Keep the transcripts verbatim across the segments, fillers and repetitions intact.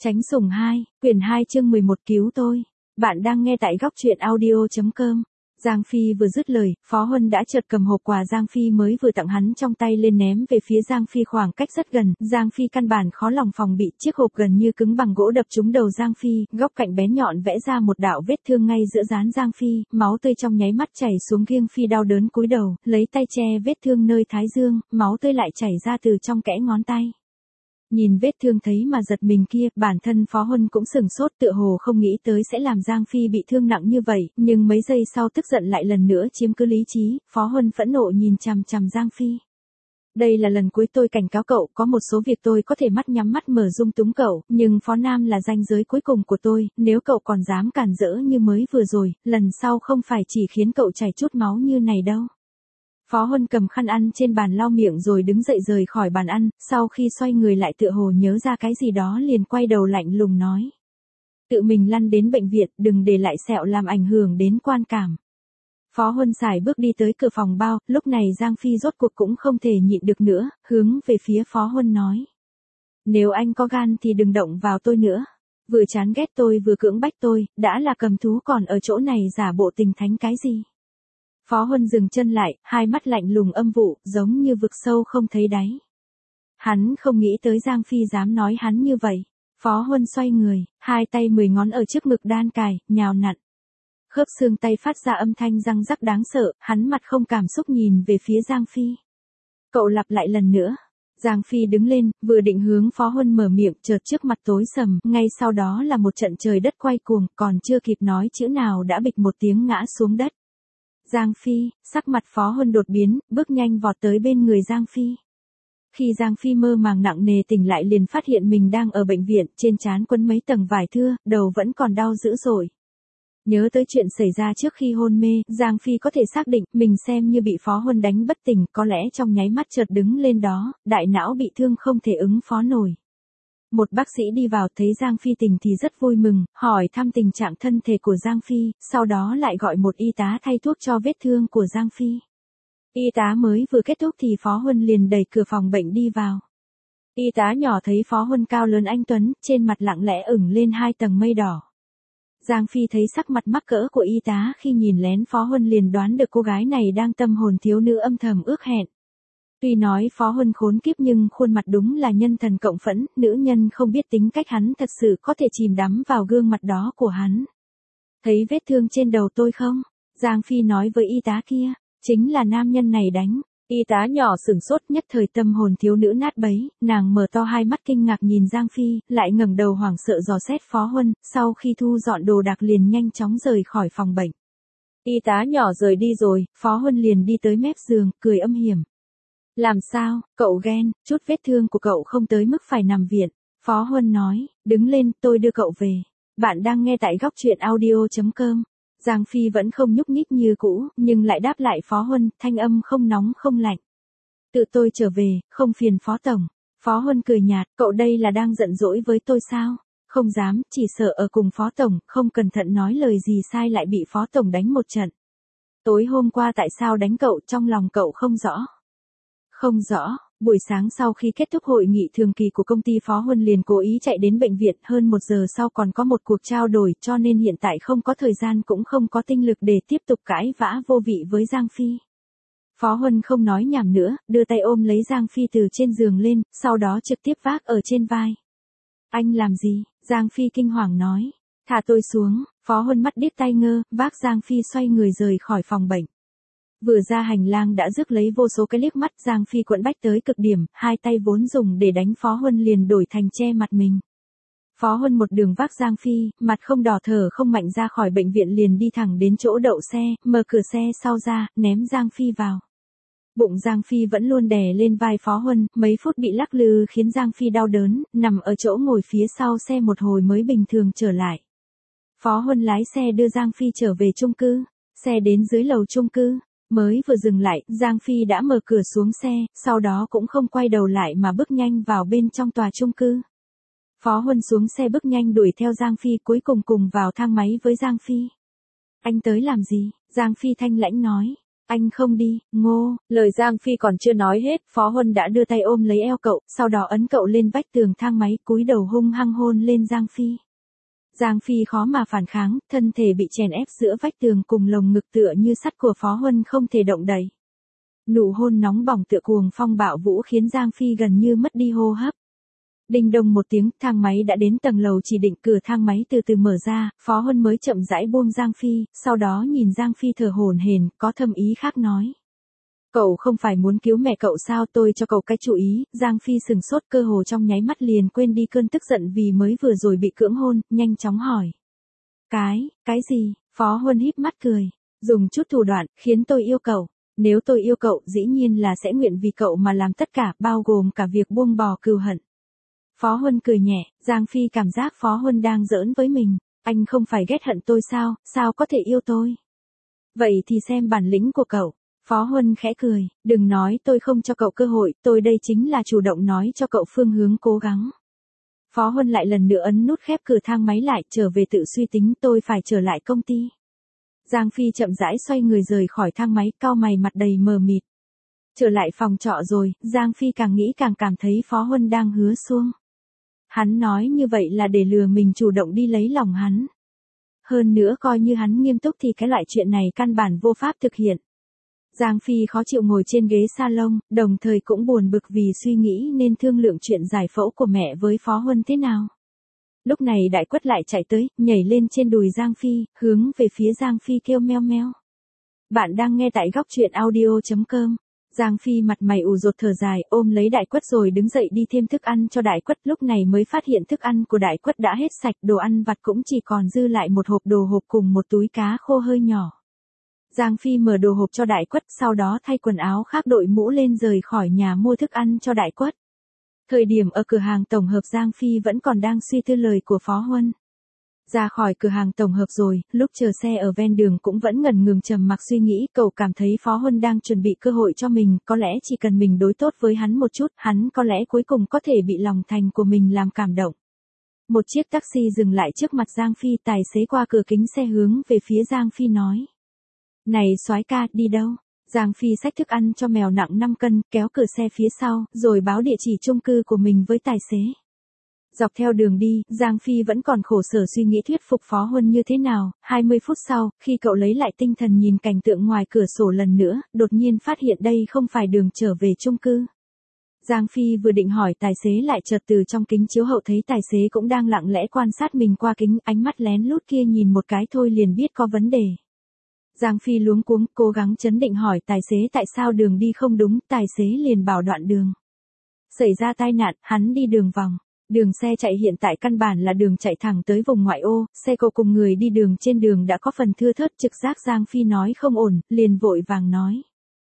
Tránh sủng hai, quyển hai chương mười một cứu tôi. Bạn đang nghe tại góc truyện audio.com. Giang Phi vừa dứt lời, Phó Huân đã chợt cầm hộp quà Giang Phi mới vừa tặng hắn trong tay lên ném về phía Giang Phi khoảng cách rất gần. Giang Phi căn bản khó lòng phòng bị, chiếc hộp gần như cứng bằng gỗ đập trúng đầu Giang Phi, góc cạnh bén nhọn vẽ ra một đạo vết thương ngay giữa trán Giang Phi, máu tươi trong nháy mắt chảy xuống. Giang Phi đau đớn cúi đầu, lấy tay che vết thương nơi thái dương, máu tươi lại chảy ra từ trong kẽ ngón tay. Nhìn vết thương thấy mà giật mình kia, bản thân Phó Huân cũng sửng sốt, tựa hồ không nghĩ tới sẽ làm Giang Phi bị thương nặng như vậy, nhưng mấy giây sau tức giận lại lần nữa chiếm cứ lý trí. Phó Huân phẫn nộ nhìn chằm chằm Giang Phi. Đây là lần cuối tôi cảnh cáo cậu, có một số việc tôi có thể mắt nhắm mắt mở dung túng cậu, nhưng Phó Nam là ranh giới cuối cùng của tôi, nếu cậu còn dám cản rỡ như mới vừa rồi, lần sau không phải chỉ khiến cậu chảy chút máu như này đâu. Phó Huân cầm khăn ăn trên bàn lau miệng rồi đứng dậy rời khỏi bàn ăn, sau khi xoay người lại tựa hồ nhớ ra cái gì đó liền quay đầu lạnh lùng nói. Tự mình lăn đến bệnh viện, đừng để lại sẹo làm ảnh hưởng đến quan cảm. Phó Huân xài bước đi tới cửa phòng bao, lúc này Giang Phi rốt cuộc cũng không thể nhịn được nữa, hướng về phía Phó Huân nói. Nếu anh có gan thì đừng động vào tôi nữa. Vừa chán ghét tôi vừa cưỡng bách tôi, đã là cầm thú còn ở chỗ này giả bộ tình thánh cái gì. Phó Huân dừng chân lại, hai mắt lạnh lùng âm vụ, giống như vực sâu không thấy đáy. Hắn không nghĩ tới Giang Phi dám nói hắn như vậy. Phó Huân xoay người, hai tay mười ngón ở trước ngực đan cài, nhào nặn. Khớp xương tay phát ra âm thanh răng rắc đáng sợ, hắn mặt không cảm xúc nhìn về phía Giang Phi. Cậu lặp lại lần nữa. Giang Phi đứng lên, vừa định hướng Phó Huân mở miệng, chợt trước mặt tối sầm, ngay sau đó là một trận trời đất quay cuồng, còn chưa kịp nói chữ nào đã bịch một tiếng ngã xuống đất. Giang Phi, sắc mặt Phó Huân đột biến, bước nhanh vọt tới bên người Giang Phi. Khi Giang Phi mơ màng nặng nề tỉnh lại liền phát hiện mình đang ở bệnh viện, trên trán quấn mấy tầng vải thưa, đầu vẫn còn đau dữ dội. Nhớ tới chuyện xảy ra trước khi hôn mê, Giang Phi có thể xác định mình xem như bị Phó Huân đánh bất tỉnh, có lẽ trong nháy mắt chợt đứng lên đó, đại não bị thương không thể ứng phó nổi. Một bác sĩ đi vào thấy Giang Phi tỉnh thì rất vui mừng, hỏi thăm tình trạng thân thể của Giang Phi, sau đó lại gọi một y tá thay thuốc cho vết thương của Giang Phi. Y tá mới vừa kết thúc thì Phó Huân liền đẩy cửa phòng bệnh đi vào. Y tá nhỏ thấy Phó Huân cao lớn anh tuấn, trên mặt lặng lẽ ửng lên hai tầng mây đỏ. Giang Phi thấy sắc mặt mắc cỡ của y tá khi nhìn lén Phó Huân liền đoán được cô gái này đang tâm hồn thiếu nữ âm thầm ước hẹn. Tuy nói Phó Huân khốn kiếp nhưng khuôn mặt đúng là nhân thần cộng phẫn, nữ nhân không biết tính cách hắn thật sự có thể chìm đắm vào gương mặt đó của hắn. Thấy vết thương trên đầu tôi không? Giang Phi nói với y tá kia, chính là nam nhân này đánh. Y tá nhỏ sửng sốt, nhất thời tâm hồn thiếu nữ nát bấy, nàng mở to hai mắt kinh ngạc nhìn Giang Phi, lại ngẩng đầu hoảng sợ dò xét Phó Huân, sau khi thu dọn đồ đạc liền nhanh chóng rời khỏi phòng bệnh. Y tá nhỏ rời đi rồi, Phó Huân liền đi tới mép giường, cười âm hiểm. Làm sao, cậu ghen, chút vết thương của cậu không tới mức phải nằm viện. Phó Huân nói, đứng lên, tôi đưa cậu về. Bạn đang nghe tại góc truyện audio.com. Giang Phi vẫn không nhúc nhích như cũ, nhưng lại đáp lại Phó Huân, thanh âm không nóng không lạnh. Tự tôi trở về, không phiền Phó Tổng. Phó Huân cười nhạt, cậu đây là đang giận dỗi với tôi sao? Không dám, chỉ sợ ở cùng Phó Tổng, không cẩn thận nói lời gì sai lại bị Phó Tổng đánh một trận. Tối hôm qua tại sao đánh cậu, trong lòng cậu không rõ? Không rõ, buổi sáng sau khi kết thúc hội nghị thường kỳ của công ty Phó Huân liền cố ý chạy đến bệnh viện, hơn một giờ sau còn có một cuộc trao đổi, cho nên hiện tại không có thời gian cũng không có tinh lực để tiếp tục cãi vã vô vị với Giang Phi. Phó Huân không nói nhảm nữa, đưa tay ôm lấy Giang Phi từ trên giường lên, sau đó trực tiếp vác ở trên vai. Anh làm gì? Giang Phi kinh hoàng nói. Thả tôi xuống. Phó Huân mắt điếc tai ngơ, vác Giang Phi xoay người rời khỏi phòng bệnh. Vừa ra hành lang đã rước lấy vô số cái liếc mắt, Giang Phi quẫn bách tới cực điểm, hai tay vốn dùng để đánh Phó Huân liền đổi thành che mặt mình. Phó Huân một đường vác Giang Phi, mặt không đỏ thở không mạnh ra khỏi bệnh viện liền đi thẳng đến chỗ đậu xe, mở cửa xe sau ra, ném Giang Phi vào. Bụng Giang Phi vẫn luôn đè lên vai Phó Huân, mấy phút bị lắc lư khiến Giang Phi đau đớn, nằm ở chỗ ngồi phía sau xe một hồi mới bình thường trở lại. Phó Huân lái xe đưa Giang Phi trở về chung cư, xe đến dưới lầu chung cư. Mới vừa dừng lại, Giang Phi đã mở cửa xuống xe, sau đó cũng không quay đầu lại mà bước nhanh vào bên trong tòa chung cư. Phó Huân xuống xe bước nhanh đuổi theo Giang Phi, cuối cùng cùng vào thang máy với Giang Phi. Anh tới làm gì? Giang Phi thanh lãnh nói. Anh không đi, Ngô. Lời Giang Phi còn chưa nói hết, Phó Huân đã đưa tay ôm lấy eo cậu, sau đó ấn cậu lên vách tường thang máy, cúi đầu hung hăng hôn lên Giang Phi. Giang Phi khó mà phản kháng, thân thể bị chèn ép giữa vách tường cùng lồng ngực tựa như sắt của Phó Huân không thể động đậy. Nụ hôn nóng bỏng tựa cuồng phong bạo vũ khiến Giang Phi gần như mất đi hô hấp. Đinh đông một tiếng, thang máy đã đến tầng lầu chỉ định, cửa thang máy từ từ mở ra, Phó Huân mới chậm rãi buông Giang Phi, sau đó nhìn Giang Phi thở hổn hển, có thâm ý khác nói. Cậu không phải muốn cứu mẹ cậu sao, tôi cho cậu cái chú ý. Giang Phi sừng sốt, cơ hồ trong nháy mắt liền quên đi cơn tức giận vì mới vừa rồi bị cưỡng hôn, nhanh chóng hỏi. Cái, cái gì? Phó Huân híp mắt cười, dùng chút thủ đoạn, khiến tôi yêu cậu. Nếu tôi yêu cậu, dĩ nhiên là sẽ nguyện vì cậu mà làm tất cả, bao gồm cả việc buông bỏ cừu hận. Phó Huân cười nhẹ, Giang Phi cảm giác Phó Huân đang giỡn với mình. Anh không phải ghét hận tôi sao, sao có thể yêu tôi? Vậy thì xem bản lĩnh của cậu. Phó Huân khẽ cười, đừng nói tôi không cho cậu cơ hội, tôi đây chính là chủ động nói cho cậu phương hướng cố gắng. Phó Huân lại lần nữa ấn nút khép cửa thang máy lại, trở về tự suy tính, tôi phải trở lại công ty. Giang Phi chậm rãi xoay người rời khỏi thang máy, cau mày mặt đầy mờ mịt. Trở lại phòng trọ rồi, Giang Phi càng nghĩ càng cảm thấy Phó Huân đang hứa suông. Hắn nói như vậy là để lừa mình chủ động đi lấy lòng hắn. Hơn nữa coi như hắn nghiêm túc thì cái loại chuyện này căn bản vô pháp thực hiện. Giang Phi khó chịu ngồi trên ghế salon, đồng thời cũng buồn bực vì suy nghĩ nên thương lượng chuyện giải phẫu của mẹ với Phó Huân thế nào. Lúc này Đại Quất lại chạy tới, nhảy lên trên đùi Giang Phi, hướng về phía Giang Phi kêu meo meo. Bạn đang nghe tại góc truyện audio chấm com. Giang Phi mặt mày ủ rột thở dài, ôm lấy Đại Quất rồi đứng dậy đi thêm thức ăn cho Đại Quất, lúc này mới phát hiện thức ăn của Đại Quất đã hết sạch, đồ ăn vặt cũng chỉ còn dư lại một hộp đồ hộp cùng một túi cá khô hơi nhỏ. Giang Phi mở đồ hộp cho Đại Quất, sau đó thay quần áo khác đội mũ lên rời khỏi nhà mua thức ăn cho Đại Quất. Thời điểm ở cửa hàng tổng hợp Giang Phi vẫn còn đang suy tư lời của Phó Huân. Ra khỏi cửa hàng tổng hợp rồi, lúc chờ xe ở ven đường cũng vẫn ngần ngừng trầm mặc suy nghĩ, cậu cảm thấy Phó Huân đang chuẩn bị cơ hội cho mình, có lẽ chỉ cần mình đối tốt với hắn một chút, hắn có lẽ cuối cùng có thể bị lòng thành của mình làm cảm động. Một chiếc taxi dừng lại trước mặt Giang Phi, tài xế qua cửa kính xe hướng về phía Giang Phi nói. Này soái ca, đi đâu? Giang Phi xách thức ăn cho mèo nặng năm cân, kéo cửa xe phía sau, rồi báo địa chỉ chung cư của mình với tài xế. Dọc theo đường đi, Giang Phi vẫn còn khổ sở suy nghĩ thuyết phục Phó Huân như thế nào. hai mươi phút sau, khi cậu lấy lại tinh thần nhìn cảnh tượng ngoài cửa sổ lần nữa, đột nhiên phát hiện đây không phải đường trở về chung cư. Giang Phi vừa định hỏi tài xế lại chợt từ trong kính chiếu hậu thấy tài xế cũng đang lặng lẽ quan sát mình qua kính, ánh mắt lén lút kia nhìn một cái thôi liền biết có vấn đề. Giang Phi luống cuống, cố gắng chấn định hỏi tài xế tại sao đường đi không đúng, tài xế liền bảo đoạn đường. Xảy ra tai nạn, hắn đi đường vòng. Đường xe chạy hiện tại căn bản là đường chạy thẳng tới vùng ngoại ô, xe cộ cùng người đi đường trên đường đã có phần thưa thớt, trực giác Giang Phi nói không ổn, liền vội vàng nói.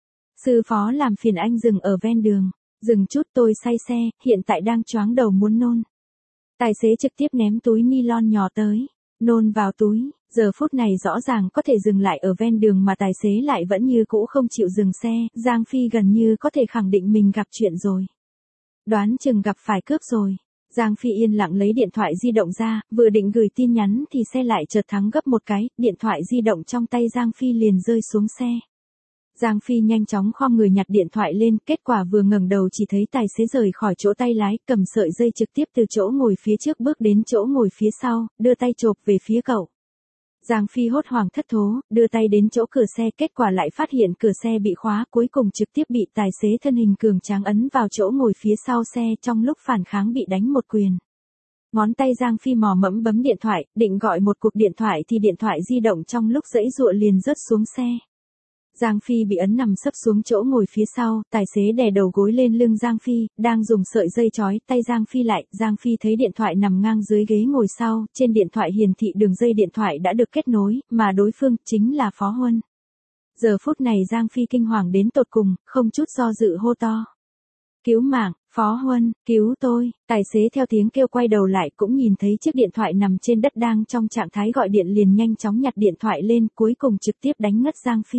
Sư phó làm phiền anh dừng ở ven đường, dừng chút tôi say xe, hiện tại đang choáng đầu muốn nôn. Tài xế trực tiếp ném túi nylon nhỏ tới, nôn vào túi, giờ phút này rõ ràng có thể dừng lại ở ven đường mà tài xế lại vẫn như cũ không chịu dừng xe, Giang Phi gần như có thể khẳng định mình gặp chuyện rồi. Đoán chừng gặp phải cướp rồi. Giang Phi yên lặng lấy điện thoại di động ra, vừa định gửi tin nhắn thì xe lại chợt thắng gấp một cái, điện thoại di động trong tay Giang Phi liền rơi xuống xe. Giang Phi nhanh chóng khom người nhặt điện thoại lên, kết quả vừa ngẩng đầu chỉ thấy tài xế rời khỏi chỗ tay lái, cầm sợi dây trực tiếp từ chỗ ngồi phía trước bước đến chỗ ngồi phía sau, đưa tay chộp về phía cậu. Giang Phi hốt hoảng thất thố, đưa tay đến chỗ cửa xe, kết quả lại phát hiện cửa xe bị khóa, cuối cùng trực tiếp bị tài xế thân hình cường tráng ấn vào chỗ ngồi phía sau xe, trong lúc phản kháng bị đánh một quyền. Ngón tay Giang Phi mò mẫm bấm điện thoại, định gọi một cuộc điện thoại thì điện thoại di động trong lúc giãy giụa liền rớt xuống xe. Giang Phi bị ấn nằm sấp xuống chỗ ngồi phía sau, tài xế đè đầu gối lên lưng Giang Phi, đang dùng sợi dây trói tay Giang Phi lại, Giang Phi thấy điện thoại nằm ngang dưới ghế ngồi sau, trên điện thoại hiển thị đường dây điện thoại đã được kết nối, mà đối phương chính là Phó Huân. Giờ phút này Giang Phi kinh hoàng đến tột cùng, không chút do dự hô to. Cứu mạng, Phó Huân, cứu tôi, tài xế theo tiếng kêu quay đầu lại cũng nhìn thấy chiếc điện thoại nằm trên đất đang trong trạng thái gọi điện liền nhanh chóng nhặt điện thoại lên, cuối cùng trực tiếp đánh ngất Giang Phi.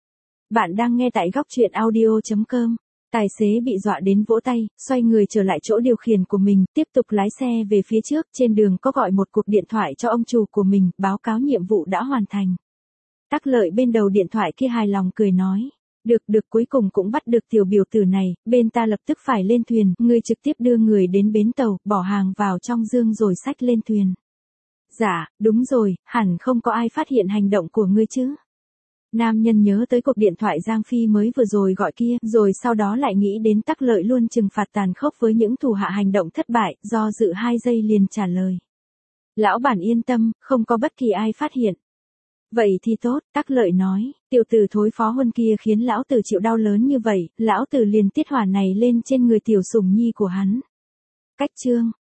Bạn đang nghe tại góc truyện audio chấm com. Tài xế bị dọa đến vỗ tay, xoay người trở lại chỗ điều khiển của mình, tiếp tục lái xe về phía trước, trên đường có gọi một cuộc điện thoại cho ông chủ của mình, báo cáo nhiệm vụ đã hoàn thành. Tắc Lợi bên đầu điện thoại kia hài lòng cười nói. Được được cuối cùng cũng bắt được tiểu biểu tử này, bên ta lập tức phải lên thuyền, ngươi trực tiếp đưa người đến bến tàu, bỏ hàng vào trong dương rồi xách lên thuyền. Dạ, đúng rồi, hẳn không có ai phát hiện hành động của ngươi chứ. Nam nhân nhớ tới cuộc điện thoại Giang Phi mới vừa rồi gọi kia, rồi sau đó lại nghĩ đến Tắc Lợi luôn trừng phạt tàn khốc với những thủ hạ hành động thất bại, do dự hai giây liền trả lời. Lão bản yên tâm, không có bất kỳ ai phát hiện. Vậy thì tốt, Tắc Lợi nói, tiểu tử thối Phó Huân kia khiến lão tử chịu đau lớn như vậy, lão tử liền tiết hỏa này lên trên người tiểu sủng nhi của hắn. Cách chương